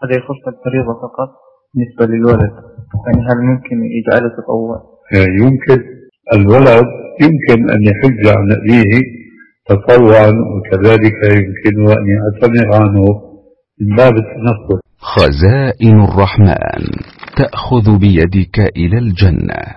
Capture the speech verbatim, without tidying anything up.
هذا يخص الفريضة فقط بالنسبة للولد، يعني هل ممكن يجعله تطوع؟ يمكن الولد يمكن أن يحج عن أبيه تطوعا، وكذلك يمكن أن يعتمر عنه من باب التنفل. خزائن الرحمن تأخذ بيدك إلى الجنة.